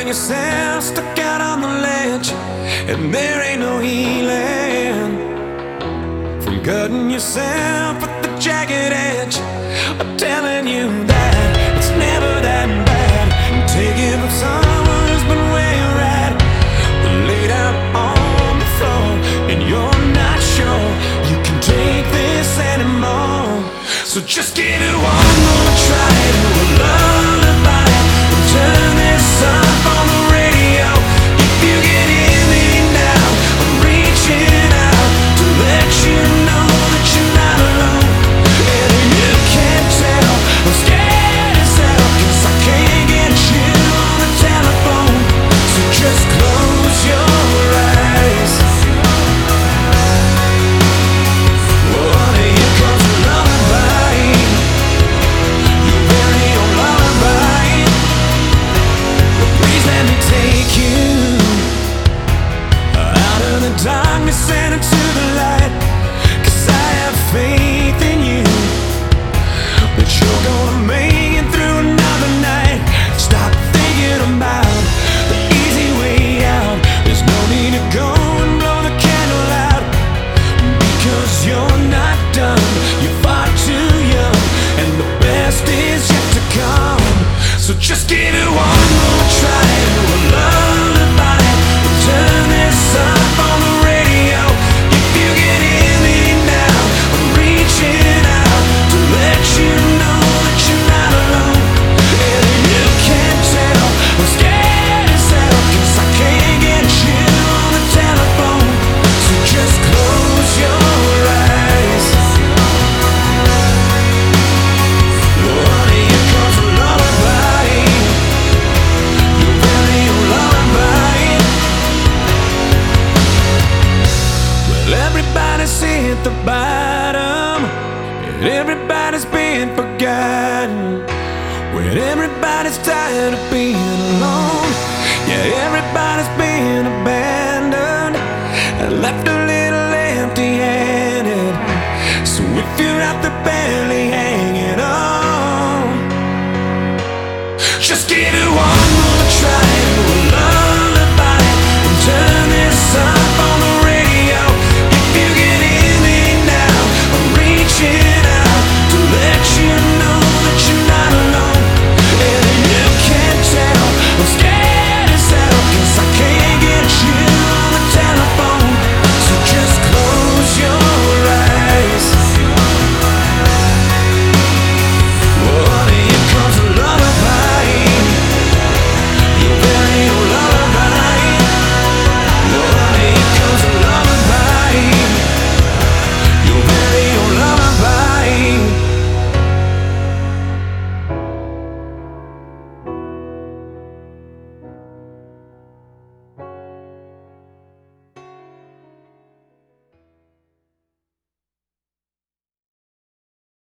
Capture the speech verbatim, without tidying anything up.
Finding yourself stuck out on the ledge, and there ain't no healing from cutting yourself with the jagged edge. I'm telling you that it's never that bad. Taking from someone who's been where you're at, laid out on the floor, and you're not sure you can take this anymore. So just give it one more try to a lullaby, and turn this up on the radio. If you can hear me now, I'm reaching out to let you know that you're not alone. And if you can't tell, I'm scared as hell, 'cause I can't get you on the telephone. So just close your eyes. Oh, here comes a lullaby, your very own lullaby. Please let me take you out of the darkness and into the light, 'cause I have faith in you that you're gonna make it through another night. Stop thinking about the easy way out. There's no need to go and blow the candle out, because you're not done. You're far too young, and the best is yet to come. So just give it one more try to a lullaby, and turn this up on the radio. If you can hear me now, I'm reaching out to let you know that you're not alone. And if you can't tell, I'm scared as hell, 'cause I can't get you on the telephone. So just close your eyes. Oh, here comes a lullaby, your very own lullaby. Well, everybody's hit the bottom, and everybody's been forgotten. When everybody's tired of being alone, yeah, everybody's been abandoned and left a little empty-handed. So if you're out there barely hanging,